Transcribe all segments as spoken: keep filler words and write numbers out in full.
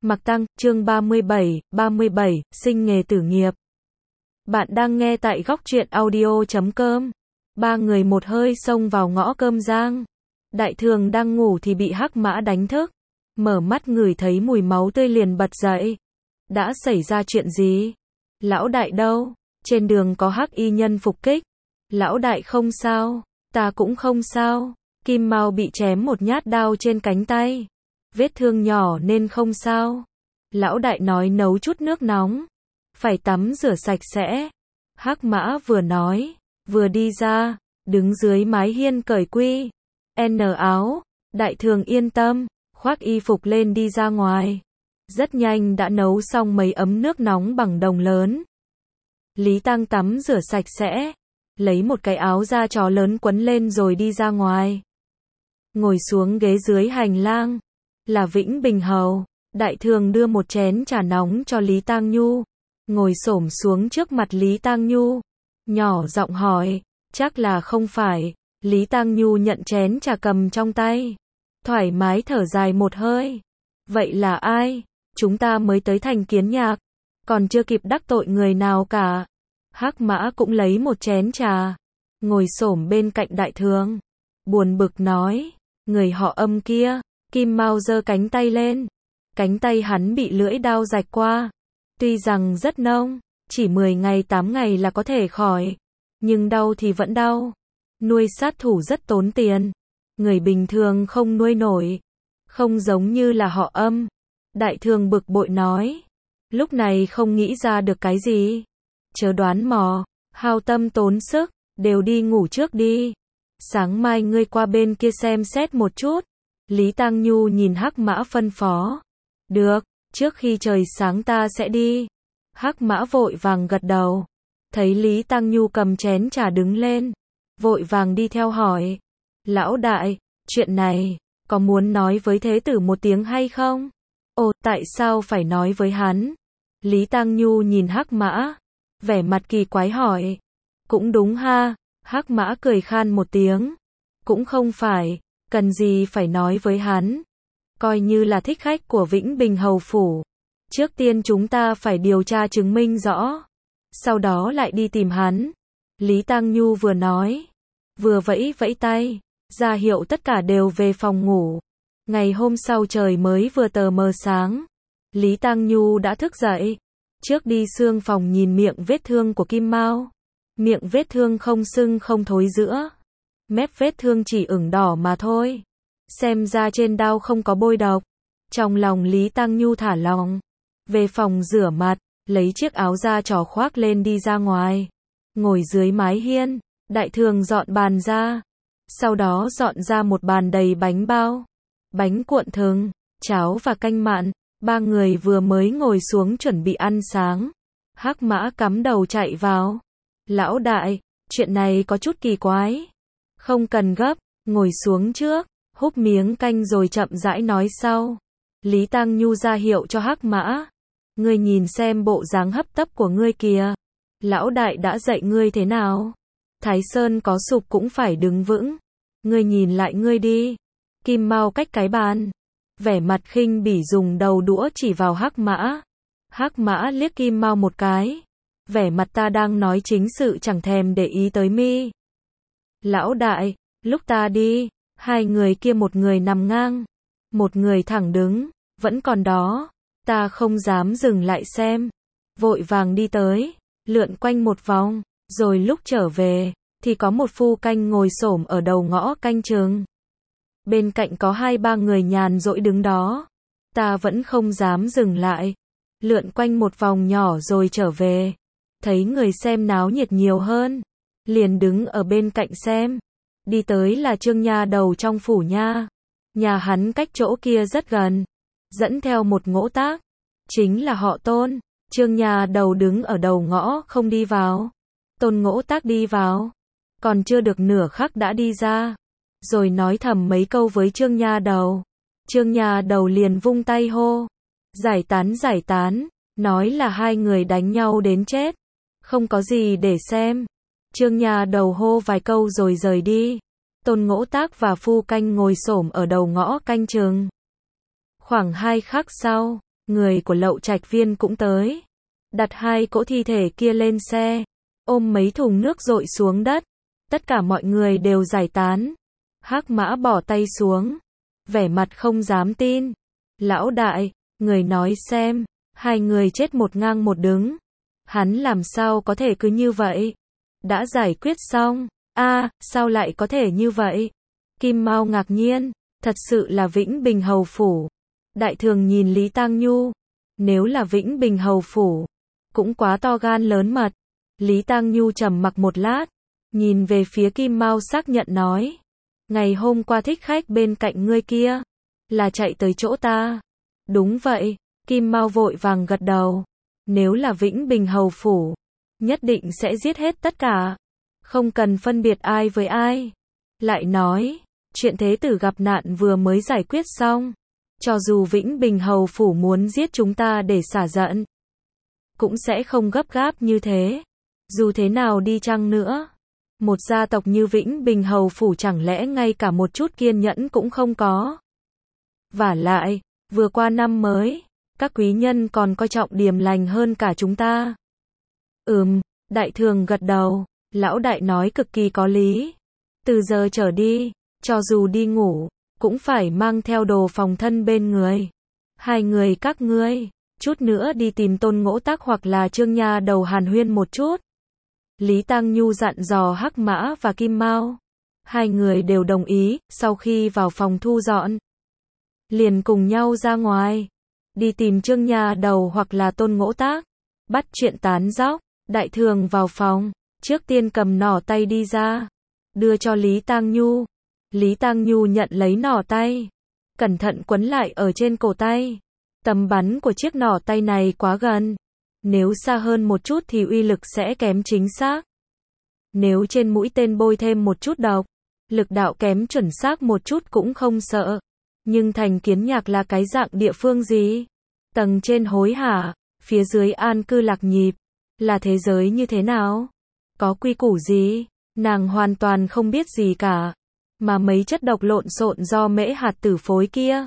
Mặc Tăng, chương ba mươi bảy, ba mươi bảy, sinh nghề tử nghiệp. Bạn đang nghe tại góc truyện audio chấm com. Ba người một hơi xông vào ngõ Cơm Giang. Đại Thường đang ngủ thì bị Hắc Mã đánh thức. Mở mắt ngửi thấy mùi máu tươi liền bật dậy. Đã xảy ra chuyện gì? Lão đại đâu? Trên đường có Hắc y nhân phục kích. Lão đại không sao, ta cũng không sao. Kim Mao bị chém một nhát đao trên cánh tay. Vết thương nhỏ nên không sao. Lão đại nói nấu chút nước nóng. Phải tắm rửa sạch sẽ. Hắc Mã vừa nói, vừa đi ra, đứng dưới mái hiên cởi quy. N áo. Đại Thường yên tâm, khoác y phục lên đi ra ngoài. Rất nhanh đã nấu xong mấy ấm nước nóng bằng đồng lớn. Lý Tăng tắm rửa sạch sẽ, lấy một cái áo da chó lớn quấn lên rồi đi ra ngoài. Ngồi xuống ghế dưới hành lang, là Vĩnh Bình Hầu. Đại Thường đưa một chén trà nóng cho Lý Tang Nhu, ngồi xổm xuống trước mặt Lý Tang Nhu, nhỏ giọng hỏi, chắc là không phải. Lý Tang Nhu nhận chén trà cầm trong tay, thoải mái thở dài một hơi. Vậy là ai? Chúng ta mới tới thành Kiến Nhạc, còn chưa kịp đắc tội người nào cả. Hắc Mã cũng lấy một chén trà, ngồi xổm bên cạnh Đại Thường, buồn bực nói, người họ Âm kia. Kim Mao giơ cánh tay lên, cánh tay hắn bị lưỡi đao rạch qua. Tuy rằng rất nông, chỉ mười ngày tám ngày là có thể khỏi, nhưng đau thì vẫn đau. Nuôi sát thủ rất tốn tiền, người bình thường không nuôi nổi, không giống như là họ Âm. Đại Thường bực bội nói, lúc này không nghĩ ra được cái gì. Chớ đoán mò, hao tâm tốn sức, đều đi ngủ trước đi. Sáng mai ngươi qua bên kia xem xét một chút. Lý Tang Nhu nhìn Hắc Mã phân phó. Được, trước khi trời sáng ta sẽ đi. Hắc Mã vội vàng gật đầu. Thấy Lý Tang Nhu cầm chén trà đứng lên, vội vàng đi theo hỏi. Lão đại, chuyện này, có muốn nói với thế tử một tiếng hay không? Ồ, tại sao phải nói với hắn? Lý Tang Nhu nhìn Hắc Mã, vẻ mặt kỳ quái hỏi. Cũng đúng ha, Hắc Mã cười khan một tiếng. Cũng không phải. Cần gì phải nói với hắn, coi như là thích khách của Vĩnh Bình Hầu Phủ. Trước tiên chúng ta phải điều tra chứng minh rõ, sau đó lại đi tìm hắn. Lý Tang Nhu vừa nói, vừa vẫy vẫy tay, ra hiệu tất cả đều về phòng ngủ. Ngày hôm sau trời mới vừa tờ mờ sáng, Lý Tang Nhu đã thức dậy, trước đi xương phòng nhìn miệng vết thương của Kim Mao. Miệng vết thương không sưng không thối rữa. Mép vết thương chỉ ửng đỏ mà thôi. Xem ra trên đao không có bôi độc. Trong lòng Lý Tang Nhu thả lòng. Về phòng rửa mặt, lấy chiếc áo da chó khoác lên đi ra ngoài. Ngồi dưới mái hiên, Đại Thường dọn bàn ra. Sau đó dọn ra một bàn đầy bánh bao, bánh cuộn thừng, cháo và canh mặn. Ba người vừa mới ngồi xuống chuẩn bị ăn sáng. Hắc Mã cắm đầu chạy vào. Lão đại, chuyện này có chút kỳ quái. Không cần gấp, ngồi xuống trước, húp miếng canh rồi chậm rãi nói sau. Lý Tang Nhu ra hiệu cho Hắc Mã. Ngươi nhìn xem bộ dáng hấp tấp của ngươi kìa. Lão đại đã dạy ngươi thế nào? Thái Sơn có sụp cũng phải đứng vững. Ngươi nhìn lại ngươi đi. Kim Mao cách cái bàn, vẻ mặt khinh bỉ dùng đầu đũa chỉ vào Hắc Mã. Hắc Mã liếc Kim Mao một cái. Vẻ mặt ta đang nói chính sự chẳng thèm để ý tới mi. Lão đại, lúc ta đi, hai người kia một người nằm ngang, một người thẳng đứng, vẫn còn đó. Ta không dám dừng lại xem, vội vàng đi tới, lượn quanh một vòng, rồi lúc trở về, thì có một phu canh ngồi xổm ở đầu ngõ canh chừng. Bên cạnh có hai ba người nhàn rỗi đứng đó. Ta vẫn không dám dừng lại, lượn quanh một vòng nhỏ rồi trở về. Thấy người xem náo nhiệt nhiều hơn, liền đứng ở bên cạnh xem. Đi tới là Trương Nha Đầu trong phủ nha. Nhà hắn cách chỗ kia rất gần, dẫn theo một ngỗ tác, chính là họ Tôn. Trương Nha Đầu đứng ở đầu ngõ không đi vào. Tôn ngỗ tác đi vào, còn chưa được nửa khắc đã đi ra, rồi nói thầm mấy câu với Trương Nha Đầu. Trương Nha Đầu liền vung tay hô, giải tán giải tán, nói là hai người đánh nhau đến chết, không có gì để xem. Trương Nha Đầu hô vài câu rồi rời đi. Tôn ngỗ tác và phu canh ngồi xổm ở đầu ngõ canh chừng. Khoảng hai khắc sau, người của Lậu Trạch Viên cũng tới. Đặt hai cỗ thi thể kia lên xe, ôm mấy thùng nước dội xuống đất. Tất cả mọi người đều giải tán. Hắc Mã bỏ tay xuống, vẻ mặt không dám tin. Lão đại, người nói xem, hai người chết một ngang một đứng. Hắn làm sao có thể cứ như vậy? Đã giải quyết xong. A, sao lại có thể như vậy? Kim Mao ngạc nhiên, thật sự là Vĩnh Bình Hầu Phủ. Đại Thường nhìn Lý Tang Nhu, nếu là Vĩnh Bình Hầu Phủ, cũng quá to gan lớn mật. Lý Tang Nhu trầm mặc một lát, nhìn về phía Kim Mao xác nhận nói. Ngày hôm qua thích khách bên cạnh ngươi kia, là chạy tới chỗ ta. Đúng vậy, Kim Mao vội vàng gật đầu. Nếu là Vĩnh Bình Hầu Phủ, nhất định sẽ giết hết tất cả. Không cần phân biệt ai với ai. Lại nói, chuyện thế tử gặp nạn vừa mới giải quyết xong. Cho dù Vĩnh Bình Hầu Phủ muốn giết chúng ta để xả giận, cũng sẽ không gấp gáp như thế. Dù thế nào đi chăng nữa, một gia tộc như Vĩnh Bình Hầu Phủ chẳng lẽ ngay cả một chút kiên nhẫn cũng không có. Vả lại, vừa qua năm mới, các quý nhân còn coi trọng điềm lành hơn cả chúng ta. Ừm, Đại Thường gật đầu, lão đại nói cực kỳ có lý. Từ giờ trở đi, cho dù đi ngủ, cũng phải mang theo đồ phòng thân bên người. Hai người các ngươi, chút nữa đi tìm Tôn Ngỗ Tác hoặc là Trương Nha Đầu hàn huyên một chút. Lý Tang Nhu dặn dò Hắc Mã và Kim Mao. Hai người đều đồng ý, sau khi vào phòng thu dọn, liền cùng nhau ra ngoài, đi tìm Trương Nha Đầu hoặc là Tôn Ngỗ Tác, bắt chuyện tán dóc. Đại Thường vào phòng, trước tiên cầm nỏ tay đi ra, đưa cho Lý Tang Nhu. Lý Tang Nhu nhận lấy nỏ tay, cẩn thận quấn lại ở trên cổ tay. Tầm bắn của chiếc nỏ tay này quá gần, nếu xa hơn một chút thì uy lực sẽ kém chính xác. Nếu trên mũi tên bôi thêm một chút độc, lực đạo kém chuẩn xác một chút cũng không sợ. Nhưng thành Kiến Nhạc là cái dạng địa phương gì? Tầng trên Hối Hả, phía dưới an cư lạc nhịp, là thế giới như thế nào? Có quy củ gì? Nàng hoàn toàn không biết gì cả. Mà mấy chất độc lộn xộn do mễ hạt tử phối kia,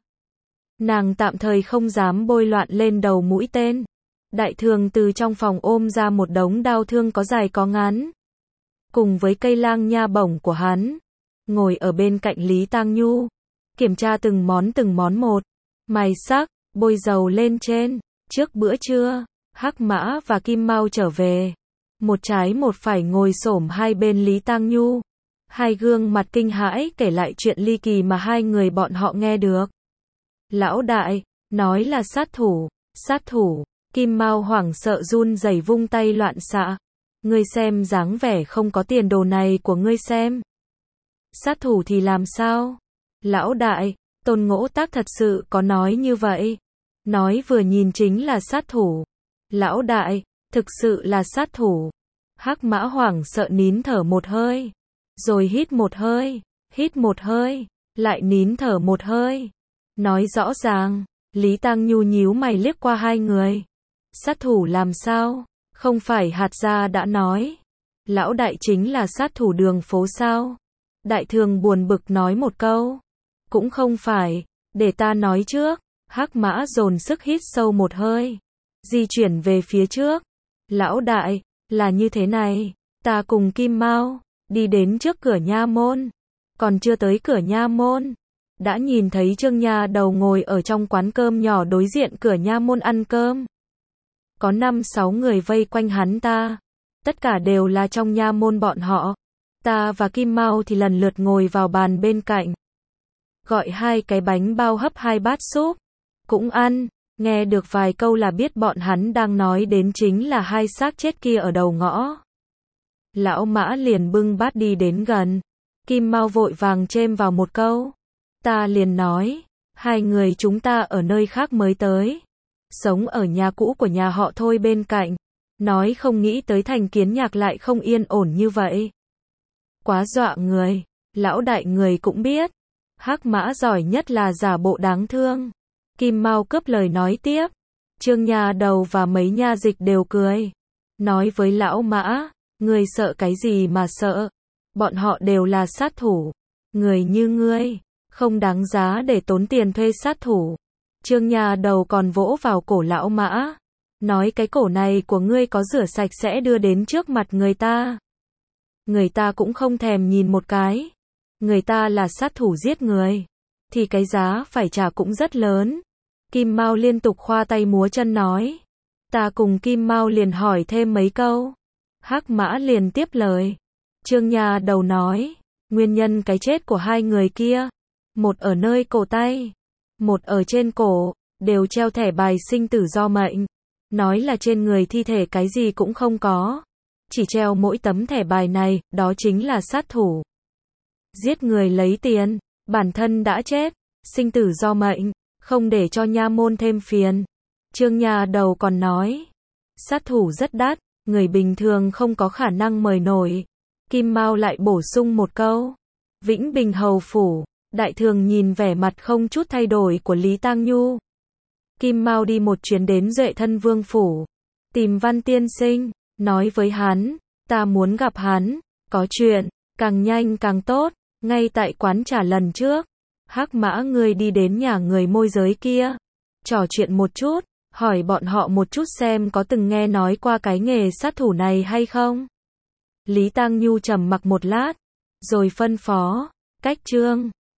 nàng tạm thời không dám bôi loạn lên đầu mũi tên. Đại Thường từ trong phòng ôm ra một đống đao thương có dài có ngắn, cùng với cây lang nha bổng của hắn, ngồi ở bên cạnh Lý Tang Nhu, kiểm tra từng món từng món một, mài sắc, bôi dầu lên trên. Trước bữa trưa, Hắc Mã và Kim Mao trở về, một trái một phải ngồi xổm hai bên Lý Tang Nhu. Hai gương mặt kinh hãi kể lại chuyện ly kỳ mà hai người bọn họ nghe được. Lão đại, nói là sát thủ, sát thủ. Kim Mao hoảng sợ run rẩy vung tay loạn xạ. Ngươi xem dáng vẻ không có tiền đồ này của ngươi xem. Sát thủ thì làm sao? Lão đại, Tôn Ngỗ Tác thật sự có nói như vậy. Nói vừa nhìn chính là sát thủ. Lão đại, thực sự là sát thủ. Hắc Mã hoảng sợ nín thở một hơi. Rồi hít một hơi, hít một hơi, lại nín thở một hơi. Nói rõ ràng, Lý Tang Nhu nhíu mày liếc qua hai người. Sát thủ làm sao? Không phải hạt gia đã nói. Lão đại chính là sát thủ đường phố sao? Đại Thường buồn bực nói một câu. Cũng không phải, để ta nói trước. Hắc Mã dồn sức hít sâu một hơi, di chuyển về phía trước. Lão đại, là như thế này, ta cùng Kim Mao đi đến trước cửa nha môn, còn chưa tới cửa nha môn, đã nhìn thấy Trương Nha Đầu ngồi ở trong quán cơm nhỏ đối diện cửa nha môn ăn cơm. Có năm sáu người vây quanh hắn ta, tất cả đều là trong nha môn bọn họ. Ta và Kim Mao thì lần lượt ngồi vào bàn bên cạnh, gọi hai cái bánh bao hấp hai bát súp, cũng ăn. Nghe được vài câu là biết bọn hắn đang nói đến chính là hai xác chết kia ở đầu ngõ. Lão Mã liền bưng bát đi đến gần. Kim Mao vội vàng chêm vào một câu. Ta liền nói, hai người chúng ta ở nơi khác mới tới, sống ở nhà cũ của nhà họ Thôi bên cạnh. Nói không nghĩ tới thành Kiến Nhạc lại không yên ổn như vậy. Quá dọa người. Lão đại người cũng biết, Hắc Mã giỏi nhất là giả bộ đáng thương. Kim Mao cướp lời nói tiếp. Trương Nha Đầu và mấy nha dịch đều cười, nói với lão Mã, ngươi sợ cái gì mà sợ? Bọn họ đều là sát thủ. Người như ngươi, không đáng giá để tốn tiền thuê sát thủ. Trương nhà đầu còn vỗ vào cổ lão Mã. Nói cái cổ này của ngươi có rửa sạch sẽ đưa đến trước mặt người ta. Người ta cũng không thèm nhìn một cái. Người ta là sát thủ giết người. Thì cái giá phải trả cũng rất lớn. Kim Mao liên tục khoa tay múa chân nói. Ta cùng Kim Mao liền hỏi thêm mấy câu. Hắc Mã liền tiếp lời. Trương nhà đầu nói. Nguyên nhân cái chết của hai người kia. Một ở nơi cổ tay. Một ở trên cổ. Đều treo thẻ bài sinh tử do mệnh. Nói là trên người thi thể cái gì cũng không có. Chỉ treo mỗi tấm thẻ bài này, đó chính là sát thủ. Giết người lấy tiền, bản thân đã chết, sinh tử do mệnh, không để cho nha môn thêm phiền. Trương nhà đầu còn nói, sát thủ rất đắt, người bình thường không có khả năng mời nổi. Kim Mao lại bổ sung một câu, Vĩnh Bình hầu phủ. Đại thường nhìn vẻ mặt không chút thay đổi của Lý Tang Nhu. Kim Mao đi một chuyến đến Duệ Thân Vương phủ, tìm Văn tiên sinh, nói với hắn, ta muốn gặp hắn, có chuyện, càng nhanh càng tốt. Ngay tại quán trà lần trước, Hắc Mã ngươi đi đến nhà người môi giới kia, trò chuyện một chút, hỏi bọn họ một chút xem có từng nghe nói qua cái nghề sát thủ này hay không. Lý Tang Nhu trầm mặc một lát, rồi phân phó, Cách Trương,